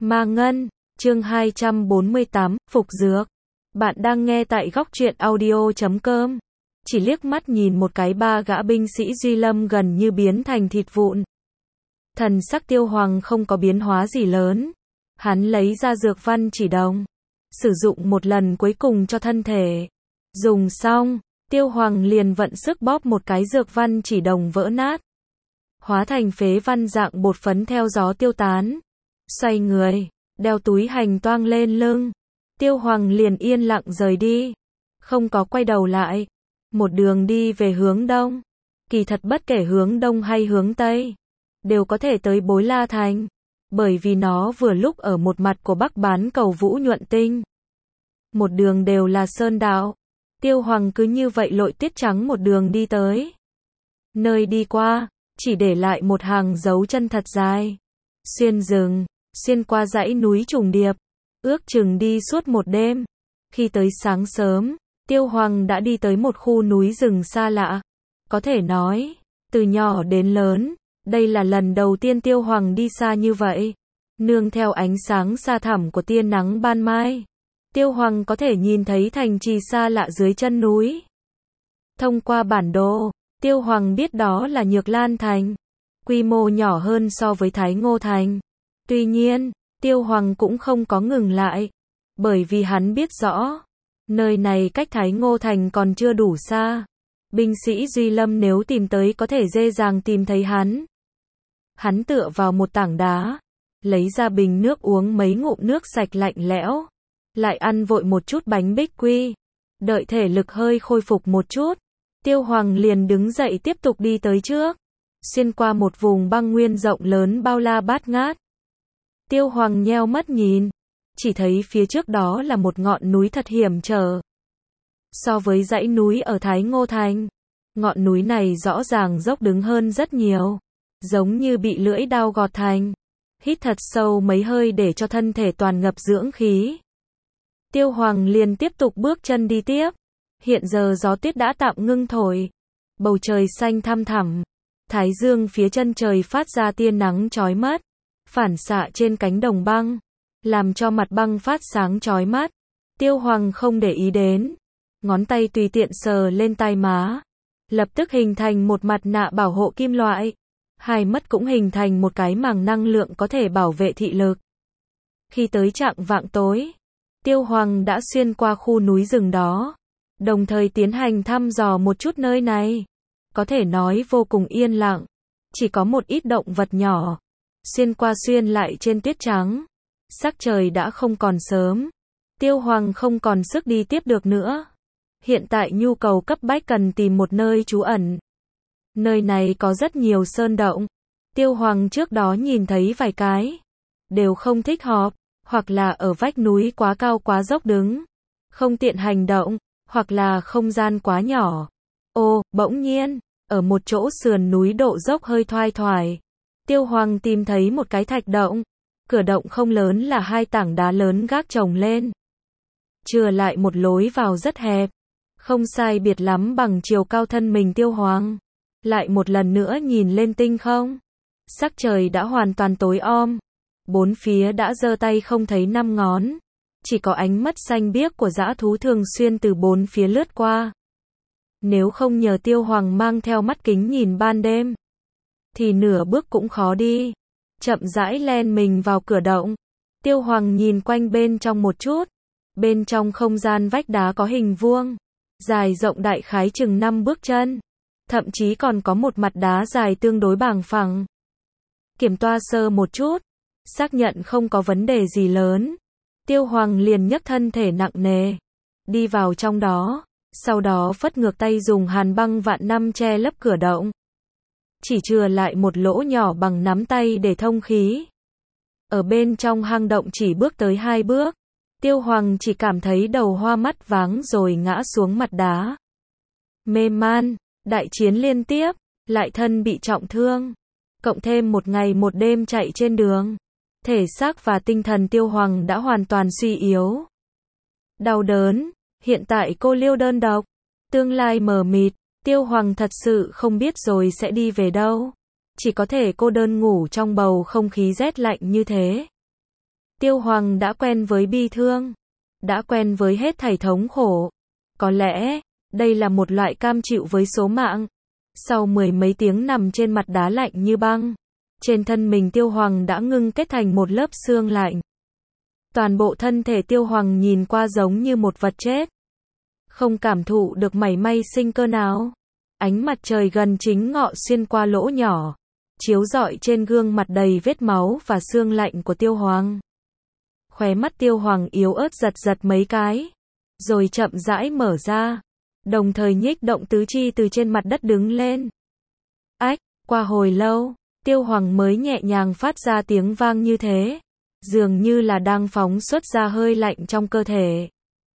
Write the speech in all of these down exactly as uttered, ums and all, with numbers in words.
Ma Ngân, chương hai trăm bốn mươi tám, Phục Dược. Bạn đang nghe tại góc truyện audio chấm com. Chỉ liếc mắt nhìn một cái ba gã binh sĩ Duy Lâm gần như biến thành thịt vụn. Thần sắc Tiêu Hoàng không có biến hóa gì lớn. Hắn lấy ra dược văn chỉ đồng. Sử dụng một lần cuối cùng cho thân thể. Dùng xong, Tiêu Hoàng liền vận sức bóp một cái dược văn chỉ đồng vỡ nát. Hóa thành phế văn dạng bột phấn theo gió tiêu tán. Xoay người, đeo túi hành toang lên lưng. Tiêu Hoàng liền yên lặng rời đi. Không có quay đầu lại. Một đường đi về hướng đông. Kỳ thật bất kể hướng đông hay hướng tây, đều có thể tới Bối La Thành. Bởi vì nó vừa lúc ở một mặt của Bắc bán cầu Vũ Nhuận Tinh. Một đường đều là sơn đạo. Tiêu Hoàng cứ như vậy lội tiết trắng một đường đi tới. Nơi đi qua, chỉ để lại một hàng dấu chân thật dài. Xuyên rừng, xuyên qua dãy núi trùng điệp. Ước chừng đi suốt một đêm. Khi tới sáng sớm, Tiêu Hoàng đã đi tới một khu núi rừng xa lạ. Có thể nói, từ nhỏ đến lớn, đây là lần đầu tiên Tiêu Hoàng đi xa như vậy. Nương theo ánh sáng xa thẳm của tia nắng ban mai, Tiêu Hoàng có thể nhìn thấy thành trì xa lạ dưới chân núi. Thông qua bản đồ, Tiêu Hoàng biết đó là Nhược Lan Thành. Quy mô nhỏ hơn so với Thái Ngô Thành. Tuy nhiên, Tiêu Hoàng cũng không có ngừng lại. Bởi vì hắn biết rõ, nơi này cách Thái Ngô Thành còn chưa đủ xa. Binh sĩ Duy Lâm nếu tìm tới có thể dễ dàng tìm thấy hắn. Hắn tựa vào một tảng đá, lấy ra bình nước uống mấy ngụm nước sạch lạnh lẽo. Lại ăn vội một chút bánh bích quy. Đợi thể lực hơi khôi phục một chút, Tiêu Hoàng liền đứng dậy tiếp tục đi tới trước. Xuyên qua một vùng băng nguyên rộng lớn bao la bát ngát. Tiêu Hoàng nheo mắt nhìn, chỉ thấy phía trước đó là một ngọn núi thật hiểm trở. So với dãy núi ở Thái Ngô Thành, ngọn núi này rõ ràng dốc đứng hơn rất nhiều, giống như bị lưỡi dao gọt thành. Hít thật sâu mấy hơi để cho thân thể toàn ngập dưỡng khí. Tiêu Hoàng liền tiếp tục bước chân đi tiếp. Hiện giờ gió tuyết đã tạm ngưng thổi, bầu trời xanh thăm thẳm. Thái dương phía chân trời phát ra tia nắng chói mắt, phản xạ trên cánh đồng băng, làm cho mặt băng phát sáng chói mắt. Tiêu Hoàng không để ý đến, ngón tay tùy tiện sờ lên tai má, lập tức hình thành một mặt nạ bảo hộ kim loại. Hai mắt cũng hình thành một cái màng năng lượng có thể bảo vệ thị lực. Khi tới chạng vạng tối, Tiêu Hoàng đã xuyên qua khu núi rừng đó, đồng thời tiến hành thăm dò một chút nơi này. Có thể nói vô cùng yên lặng, chỉ có một ít động vật nhỏ. Xuyên qua xuyên lại trên tuyết trắng. Sắc trời đã không còn sớm. Tiêu Hoàng không còn sức đi tiếp được nữa. Hiện tại nhu cầu cấp bách cần tìm một nơi trú ẩn. Nơi này có rất nhiều sơn động. Tiêu Hoàng trước đó nhìn thấy vài cái, đều không thích hợp, hoặc là ở vách núi quá cao quá dốc đứng, không tiện hành động, hoặc là không gian quá nhỏ. Ô, bỗng nhiên, ở một chỗ sườn núi độ dốc hơi thoai thoải, Tiêu Hoàng tìm thấy một cái thạch động. Cửa động không lớn là hai tảng đá lớn gác chồng lên. Chừa lại một lối vào rất hẹp, không sai biệt lắm bằng chiều cao thân mình Tiêu Hoàng. Lại một lần nữa nhìn lên tinh không. Sắc trời đã hoàn toàn tối om. Bốn phía đã giơ tay không thấy năm ngón. Chỉ có ánh mắt xanh biếc của dã thú thường xuyên từ bốn phía lướt qua. Nếu không nhờ Tiêu Hoàng mang theo mắt kính nhìn ban đêm, thì nửa bước cũng khó đi. Chậm rãi len mình vào cửa động. Tiêu Hoàng nhìn quanh bên trong một chút. Bên trong không gian vách đá có hình vuông, dài rộng đại khái chừng năm bước chân. Thậm chí còn có một mặt đá dài tương đối bằng phẳng. Kiểm toa sơ một chút, xác nhận không có vấn đề gì lớn. Tiêu Hoàng liền nhấc thân thể nặng nề, đi vào trong đó, sau đó phất ngược tay dùng hàn băng vạn năm che lấp cửa động. Chỉ chừa lại một lỗ nhỏ bằng nắm tay để thông khí. Ở bên trong hang động chỉ bước tới hai bước, Tiêu Hoàng chỉ cảm thấy đầu hoa mắt váng rồi ngã xuống mặt đá. Mê man, đại chiến liên tiếp, lại thân bị trọng thương, cộng thêm một ngày một đêm chạy trên đường, thể xác và tinh thần Tiêu Hoàng đã hoàn toàn suy yếu. Đau đớn, hiện tại cô liêu đơn độc, tương lai mờ mịt, Tiêu Hoàng thật sự không biết rồi sẽ đi về đâu. Chỉ có thể cô đơn ngủ trong bầu không khí rét lạnh như thế. Tiêu Hoàng đã quen với bi thương, đã quen với hết thảy thống khổ. Có lẽ, đây là một loại cam chịu với số mạng. Sau mười mấy tiếng nằm trên mặt đá lạnh như băng, trên thân mình Tiêu Hoàng đã ngưng kết thành một lớp xương lạnh. Toàn bộ thân thể Tiêu Hoàng nhìn qua giống như một vật chết, không cảm thụ được mảy may sinh cơ nào. Ánh mặt trời gần chính ngọ xuyên qua lỗ nhỏ, chiếu rọi trên gương mặt đầy vết máu và xương lạnh của Tiêu Hoàng. Khóe mắt Tiêu Hoàng yếu ớt giật giật mấy cái, rồi chậm rãi mở ra, đồng thời nhích động tứ chi từ trên mặt đất đứng lên. Ách, qua hồi lâu, Tiêu Hoàng mới nhẹ nhàng phát ra tiếng vang như thế, dường như là đang phóng xuất ra hơi lạnh trong cơ thể.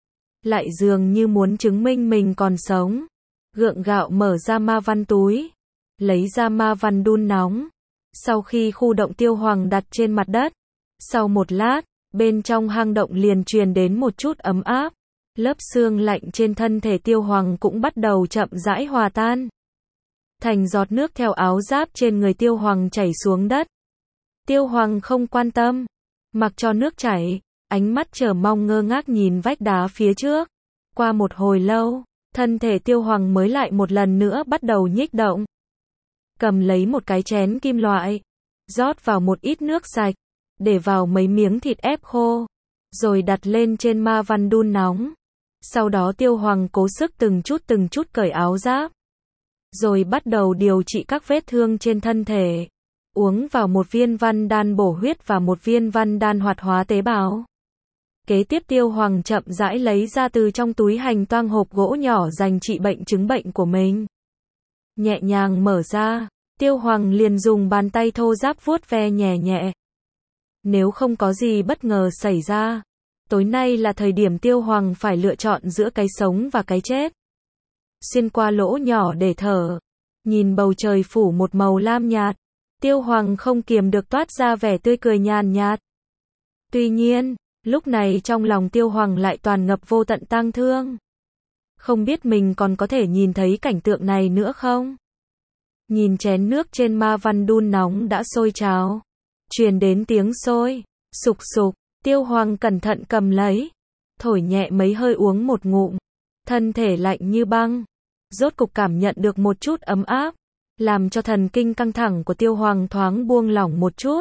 Lại dường như muốn chứng minh mình còn sống. Gượng gạo mở ra ma văn túi, lấy ra ma văn đun nóng. Sau khi khu động Tiêu Hoàng đặt trên mặt đất, sau một lát, bên trong hang động liền truyền đến một chút ấm áp. Lớp xương lạnh trên thân thể Tiêu Hoàng cũng bắt đầu chậm rãi hòa tan thành giọt nước theo áo giáp trên người Tiêu Hoàng chảy xuống đất. Tiêu Hoàng không quan tâm, mặc cho nước chảy, ánh mắt chờ mong ngơ ngác nhìn vách đá phía trước. Qua một hồi lâu, thân thể Tiêu Hoàng mới lại một lần nữa bắt đầu nhích động. Cầm lấy một cái chén kim loại, rót vào một ít nước sạch, để vào mấy miếng thịt ép khô, rồi đặt lên trên ma văn đun nóng. Sau đó Tiêu Hoàng cố sức từng chút từng chút cởi áo giáp, rồi bắt đầu điều trị các vết thương trên thân thể. Uống vào một viên văn đan bổ huyết và một viên văn đan hoạt hóa tế bào. Kế tiếp Tiêu Hoàng chậm rãi lấy ra từ trong túi hành toang hộp gỗ nhỏ dành trị bệnh chứng bệnh của mình. Nhẹ nhàng mở ra, Tiêu Hoàng liền dùng bàn tay thô ráp vuốt ve nhẹ nhẹ. Nếu không có gì bất ngờ xảy ra, tối nay là thời điểm Tiêu Hoàng phải lựa chọn giữa cái sống và cái chết. Xuyên qua lỗ nhỏ để thở, nhìn bầu trời phủ một màu lam nhạt, Tiêu Hoàng không kiềm được toát ra vẻ tươi cười nhàn nhạt. Tuy nhiên, lúc này trong lòng Tiêu Hoàng lại toàn ngập vô tận tang thương. Không biết mình còn có thể nhìn thấy cảnh tượng này nữa không? Nhìn chén nước trên ma văn đun nóng đã sôi trào, truyền đến tiếng sôi, sục sục, Tiêu Hoàng cẩn thận cầm lấy, thổi nhẹ mấy hơi uống một ngụm, thân thể lạnh như băng, rốt cục cảm nhận được một chút ấm áp, làm cho thần kinh căng thẳng của Tiêu Hoàng thoáng buông lỏng một chút.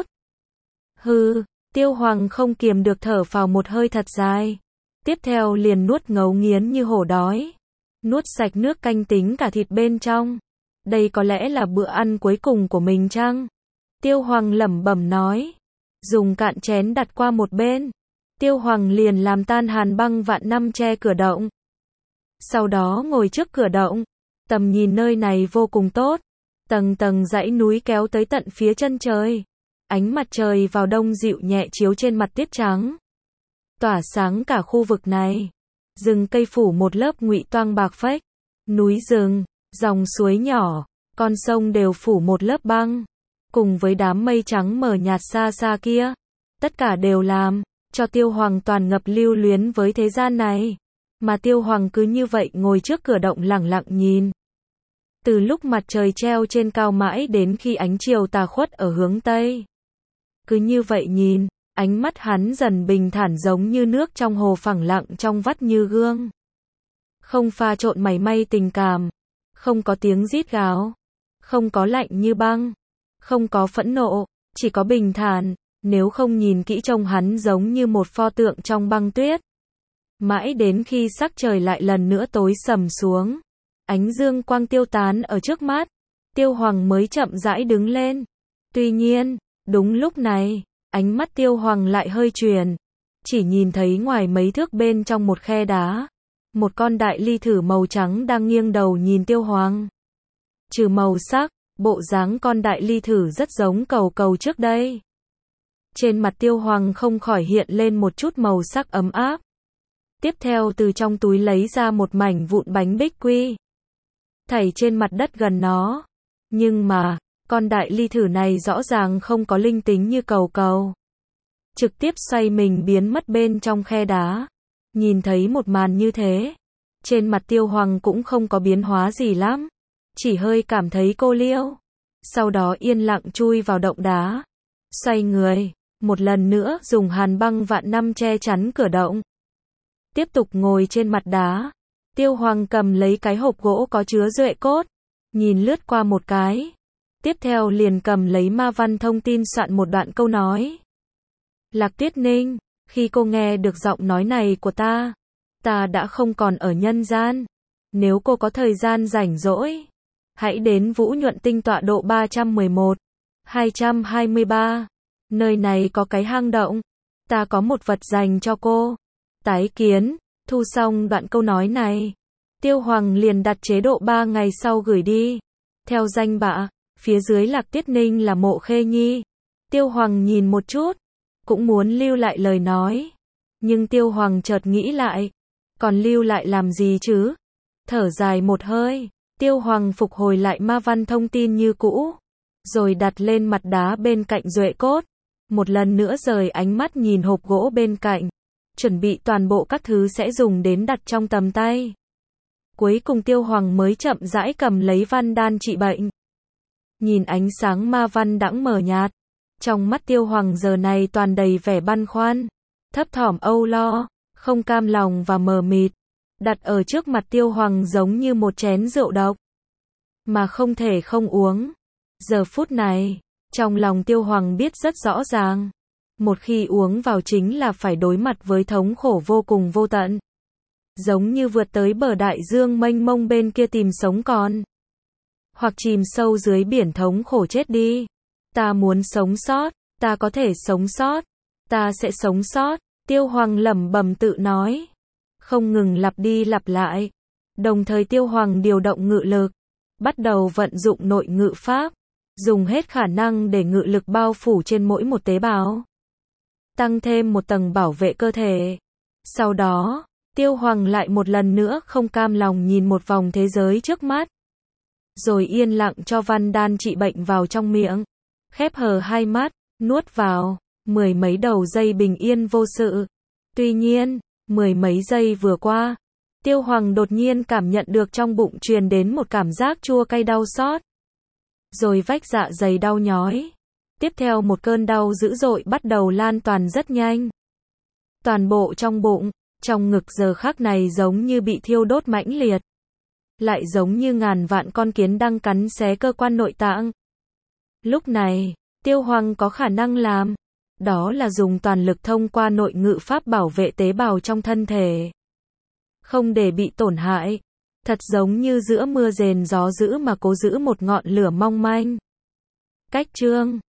Hừ, Tiêu Hoàng không kiềm được thở phào một hơi thật dài, tiếp theo liền nuốt ngấu nghiến như hổ đói, nuốt sạch nước canh tính cả thịt bên trong. Đây có lẽ là bữa ăn cuối cùng của mình chăng? Tiêu Hoàng lẩm bẩm nói, dùng cạn chén đặt qua một bên. Tiêu Hoàng liền làm tan hàn băng vạn năm che cửa động. Sau đó ngồi trước cửa động, tầm nhìn nơi này vô cùng tốt, tầng tầng dãy núi kéo tới tận phía chân trời. Ánh mặt trời vào đông dịu nhẹ chiếu trên mặt tuyết trắng, tỏa sáng cả khu vực này. Rừng cây phủ một lớp ngụy toang bạc phách, núi rừng, dòng suối nhỏ, con sông đều phủ một lớp băng, cùng với đám mây trắng mờ nhạt xa xa kia. Tất cả đều làm cho Tiêu Hoàng toàn ngập lưu luyến với thế gian này. Mà Tiêu Hoàng cứ như vậy ngồi trước cửa động lẳng lặng nhìn. Từ lúc mặt trời treo trên cao mãi đến khi ánh chiều tà khuất ở hướng Tây. Cứ như vậy nhìn, ánh mắt hắn dần bình thản giống như nước trong hồ phẳng lặng trong vắt như gương. Không pha trộn mảy may tình cảm, không có tiếng rít gào, không có lạnh như băng, không có phẫn nộ, chỉ có bình thản. Nếu không nhìn kỹ trông hắn giống như một pho tượng trong băng tuyết. Mãi đến khi sắc trời lại lần nữa tối sầm xuống, ánh dương quang tiêu tán ở trước mắt, Tiêu Hoàng mới chậm rãi đứng lên. Tuy nhiên, đúng lúc này, ánh mắt Tiêu Hoàng lại hơi chuyển, chỉ nhìn thấy ngoài mấy thước bên trong một khe đá, một con đại ly thử màu trắng đang nghiêng đầu nhìn Tiêu Hoàng. Trừ màu sắc, bộ dáng con đại ly thử rất giống cầu cầu trước đây. Trên mặt Tiêu Hoàng không khỏi hiện lên một chút màu sắc ấm áp. Tiếp theo từ trong túi lấy ra một mảnh vụn bánh bích quy, thảy trên mặt đất gần nó. Nhưng mà, con đại ly thử này rõ ràng không có linh tính như cầu cầu. Trực tiếp xoay mình biến mất bên trong khe đá. Nhìn thấy một màn như thế, trên mặt Tiêu Hoàng cũng không có biến hóa gì lắm, chỉ hơi cảm thấy cô liêu. Sau đó yên lặng chui vào động đá, xoay người, một lần nữa dùng hàn băng vạn năm che chắn cửa động. Tiếp tục ngồi trên mặt đá, Tiêu Hoàng cầm lấy cái hộp gỗ có chứa duệ cốt, nhìn lướt qua một cái. Tiếp theo liền cầm lấy ma văn thông tin soạn một đoạn câu nói. Lạc Tuyết Ninh, khi cô nghe được giọng nói này của ta, ta đã không còn ở nhân gian. Nếu cô có thời gian rảnh rỗi, hãy đến Vũ Nhuận Tinh tọa độ ba trăm mười một, hai trăm hai mươi ba. Nơi này có cái hang động, ta có một vật dành cho cô. Tái kiến. Thu xong đoạn câu nói này, Tiêu Hoàng liền đặt chế độ ba ngày sau gửi đi. Theo danh bạ, phía dưới Lạc Tuyết Ninh là Mộ Khê Nhi. Tiêu Hoàng nhìn một chút, cũng muốn lưu lại lời nói. Nhưng Tiêu Hoàng chợt nghĩ lại, còn lưu lại làm gì chứ? Thở dài một hơi, Tiêu Hoàng phục hồi lại ma văn thông tin như cũ, rồi đặt lên mặt đá bên cạnh duệ cốt. Một lần nữa rời ánh mắt nhìn hộp gỗ bên cạnh, chuẩn bị toàn bộ các thứ sẽ dùng đến đặt trong tầm tay. Cuối cùng Tiêu Hoàng mới chậm rãi cầm lấy văn đan trị bệnh. Nhìn ánh sáng ma văn đãng mờ nhạt, trong mắt Tiêu Hoàng giờ này toàn đầy vẻ băn khoăn, thấp thỏm âu lo, không cam lòng và mờ mịt. Đặt ở trước mặt Tiêu Hoàng giống như một chén rượu độc, mà không thể không uống. Giờ phút này, trong lòng Tiêu Hoàng biết rất rõ ràng, một khi uống vào chính là phải đối mặt với thống khổ vô cùng vô tận. Giống như vượt tới bờ đại dương mênh mông bên kia tìm sống còn, hoặc chìm sâu dưới biển thống khổ chết đi. Ta muốn sống sót, ta có thể sống sót, ta sẽ sống sót. Tiêu Hoàng lẩm bẩm tự nói, không ngừng lặp đi lặp lại. Đồng thời Tiêu Hoàng điều động ngự lực, bắt đầu vận dụng nội ngự pháp, dùng hết khả năng để ngự lực bao phủ trên mỗi một tế bào, tăng thêm một tầng bảo vệ cơ thể. Sau đó, Tiêu Hoàng lại một lần nữa không cam lòng nhìn một vòng thế giới trước mắt, rồi yên lặng cho văn đan trị bệnh vào trong miệng, khép hờ hai mắt, nuốt vào. Mười mấy đầu giây bình yên vô sự. Tuy nhiên, mười mấy giây vừa qua, Tiêu Hoàng đột nhiên cảm nhận được trong bụng truyền đến một cảm giác chua cay đau xót, rồi vách dạ dày đau nhói. Tiếp theo một cơn đau dữ dội bắt đầu lan toàn rất nhanh. Toàn bộ trong bụng, trong ngực giờ khắc này giống như bị thiêu đốt mãnh liệt, lại giống như ngàn vạn con kiến đang cắn xé cơ quan nội tạng. Lúc này, Tiêu Hoàng có khả năng làm, đó là dùng toàn lực thông qua nội ngự pháp bảo vệ tế bào trong thân thể, không để bị tổn hại. Thật giống như giữa mưa rền gió dữ mà cố giữ một ngọn lửa mong manh. Cách chương